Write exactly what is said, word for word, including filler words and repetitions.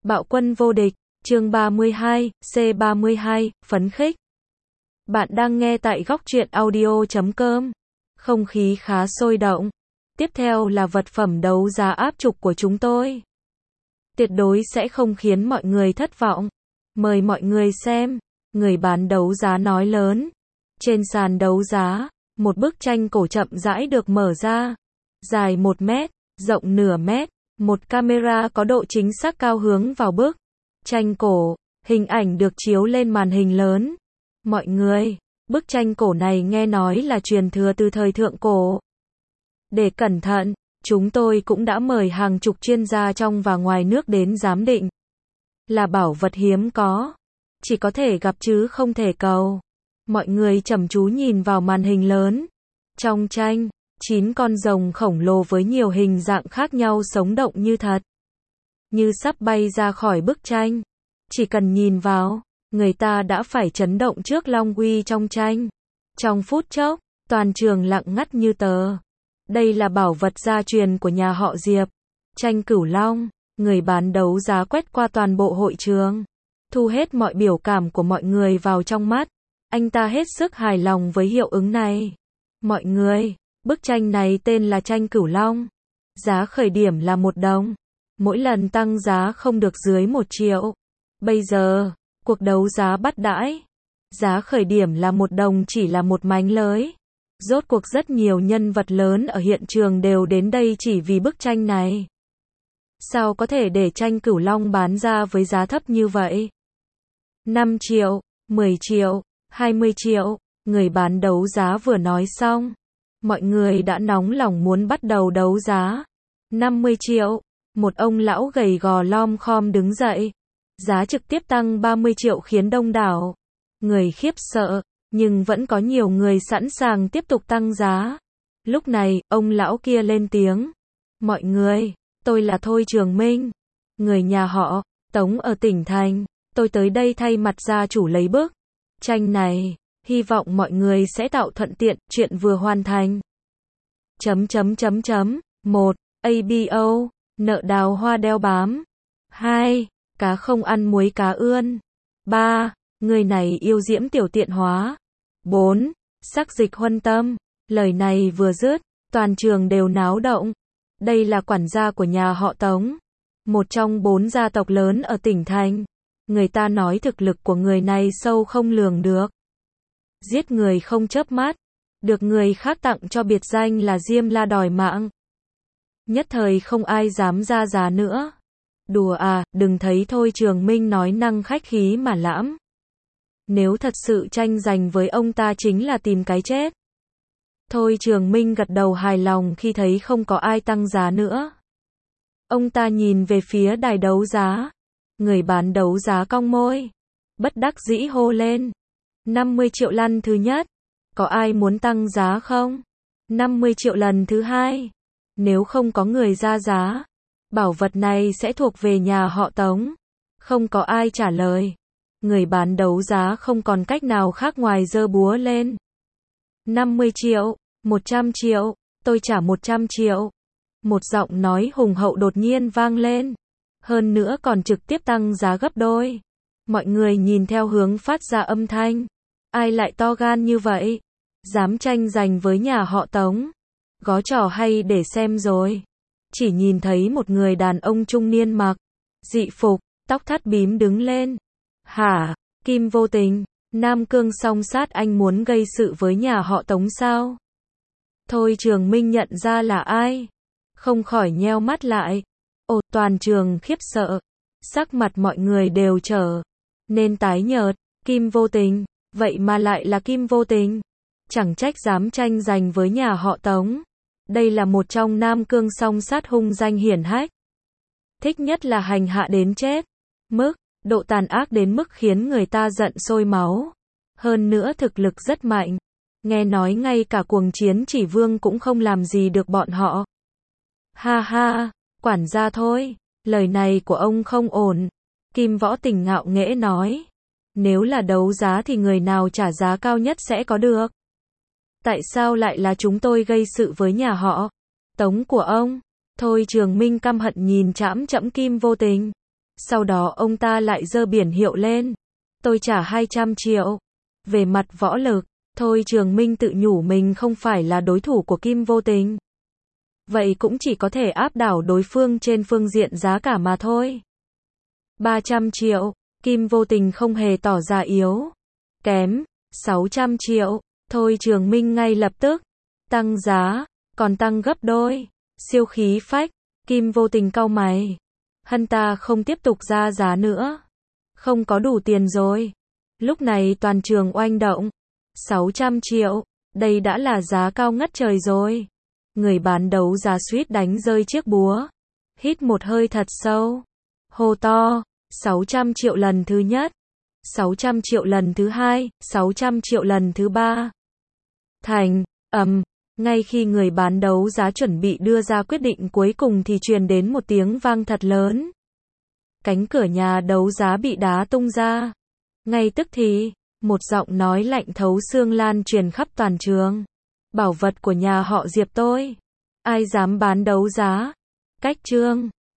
Bạo quân vô địch, chương ba mươi hai, C ba mươi hai, phấn khích. Bạn đang nghe tại góc truyện audio chấm com. Không khí khá sôi động. Tiếp theo là vật phẩm đấu giá áp trục của chúng tôi. Tuyệt đối sẽ không khiến mọi người thất vọng. Mời mọi người xem. Người bán đấu giá nói lớn. Trên sàn đấu giá, một bức tranh cổ chậm rãi được mở ra. Dài một mét, rộng nửa mét. Một camera có độ chính xác cao hướng vào bức tranh cổ, hình ảnh được chiếu lên màn hình lớn. Mọi người, bức tranh cổ này nghe nói là truyền thừa từ thời thượng cổ. Để cẩn thận, chúng tôi cũng đã mời hàng chục chuyên gia trong và ngoài nước đến giám định. Là bảo vật hiếm có, chỉ có thể gặp chứ không thể cầu. Mọi người chăm chú nhìn vào màn hình lớn. Trong tranh, chín con rồng khổng lồ với nhiều hình dạng khác nhau sống động như thật. Như sắp bay ra khỏi bức tranh. Chỉ cần nhìn vào, người ta đã phải chấn động trước long uy trong tranh. Trong phút chốc, toàn trường lặng ngắt như tờ. Đây là bảo vật gia truyền của nhà họ Diệp. Tranh Cửu Long, người bán đấu giá quét qua toàn bộ hội trường. Thu hết mọi biểu cảm của mọi người vào trong mắt. Anh ta hết sức hài lòng với hiệu ứng này. Mọi người, bức tranh này tên là tranh Cửu Long. Giá khởi điểm là một đồng. Mỗi lần tăng giá không được dưới một triệu. Bây giờ, cuộc đấu giá bắt đãi. Giá khởi điểm là một đồng chỉ là một mánh lới. Rốt cuộc rất nhiều nhân vật lớn ở hiện trường đều đến đây chỉ vì bức tranh này. Sao có thể để tranh Cửu Long bán ra với giá thấp như vậy? năm triệu, mười triệu, hai mươi triệu, người bán đấu giá vừa nói xong. Mọi người đã nóng lòng muốn bắt đầu đấu giá. năm mươi triệu, một ông lão gầy gò lom khom đứng dậy. Giá trực tiếp tăng ba mươi triệu khiến đông đảo người khiếp sợ, nhưng vẫn có nhiều người sẵn sàng tiếp tục tăng giá. Lúc này, ông lão kia lên tiếng. Mọi người, tôi là Thôi Trường Minh, người nhà họ Tống ở tỉnh thành. Tôi tới đây thay mặt gia chủ lấy bức tranh này. Hy vọng mọi người sẽ tạo thuận tiện, chuyện vừa hoàn thành. Chấm chấm chấm chấm. một. a bê o, nợ đào hoa đeo bám. hai. Cá không ăn muối cá ươn. ba. Người này yêu diễm tiểu tiện hóa. bốn. Sắc dịch huân tâm. Lời này vừa dứt, toàn trường đều náo động. Đây là quản gia của nhà họ Tống, một trong bốn gia tộc lớn ở tỉnh thành. Người ta nói thực lực của người này sâu không lường được. Giết người không chớp mắt, được người khác tặng cho biệt danh là Diêm La đòi mạng. Nhất thời không ai dám ra giá nữa. Đùa à, đừng thấy Thôi Trường Minh nói năng khách khí mà lãm. Nếu thật sự tranh giành với ông ta chính là tìm cái chết. Thôi Trường Minh gật đầu hài lòng khi thấy không có ai tăng giá nữa. Ông ta nhìn về phía đài đấu giá. Người bán đấu giá cong môi, bất đắc dĩ hô lên. năm mươi triệu lần thứ nhất. Có ai muốn tăng giá không? năm mươi triệu lần thứ hai. Nếu không có người ra giá, bảo vật này sẽ thuộc về nhà họ Tống. Không có ai trả lời. Người bán đấu giá không còn cách nào khác ngoài giơ búa lên. năm mươi triệu, một trăm triệu, tôi trả một trăm triệu. Một giọng nói hùng hậu đột nhiên vang lên. Hơn nữa còn trực tiếp tăng giá gấp đôi. Mọi người nhìn theo hướng phát ra âm thanh. Ai lại to gan như vậy? Dám tranh giành với nhà họ Tống. Có trò hay để xem rồi. Chỉ nhìn thấy một người đàn ông trung niên mặc dị phục, tóc thắt bím đứng lên. Hả? Kim Vô Tình, Nam Cương song sát, anh muốn gây sự với nhà họ Tống sao? Thôi Trường Minh nhận ra là ai, không khỏi nheo mắt lại. Ồ, toàn trường khiếp sợ. Sắc mặt mọi người đều trở nên tái nhợt. Kim Vô Tình, vậy mà lại là Kim Vô Tình. Chẳng trách dám tranh giành với nhà họ Tống. Đây là một trong Nam Cương song sát hung danh hiển hách. Thích nhất là hành hạ đến chết. Mức, độ tàn ác đến mức khiến người ta giận sôi máu. Hơn nữa thực lực rất mạnh. Nghe nói ngay cả cuồng chiến chỉ vương cũng không làm gì được bọn họ. Ha ha, quản gia Thôi, lời này của ông không ổn. Kim Võ Tình ngạo nghễ nói. Nếu là đấu giá thì người nào trả giá cao nhất sẽ có được. Tại sao lại là chúng tôi gây sự với nhà họ Tống của ông? Thôi Trường Minh căm hận nhìn chãm chẫm Kim Vô Tình. Sau đó ông ta lại giơ biển hiệu lên. Tôi trả hai trăm triệu. Về mặt võ lực, Thôi Trường Minh tự nhủ mình không phải là đối thủ của Kim Vô Tình. Vậy cũng chỉ có thể áp đảo đối phương trên phương diện giá cả mà thôi. ba trăm triệu, Kim Vô Tình không hề tỏ ra yếu kém. sáu trăm triệu, Thôi Trường Minh ngay lập tức tăng giá, còn tăng gấp đôi. Siêu khí phách, Kim Vô Tình cau mày. Hắn ta không tiếp tục ra giá nữa. Không có đủ tiền rồi. Lúc này toàn trường oanh động. sáu trăm triệu, đây đã là giá cao ngất trời rồi. Người bán đấu giá suýt đánh rơi chiếc búa. Hít một hơi thật sâu. Hô to, sáu trăm triệu lần thứ nhất. sáu trăm triệu lần thứ hai, sáu trăm triệu lần thứ ba. Thành, ầm, ngay khi người bán đấu giá chuẩn bị đưa ra quyết định cuối cùng thì truyền đến một tiếng vang thật lớn. Cánh cửa nhà đấu giá bị đá tung ra. Ngay tức thì, một giọng nói lạnh thấu xương lan truyền khắp toàn trường. Bảo vật của nhà họ Diệp tôi. Ai dám bán đấu giá? Cách trương.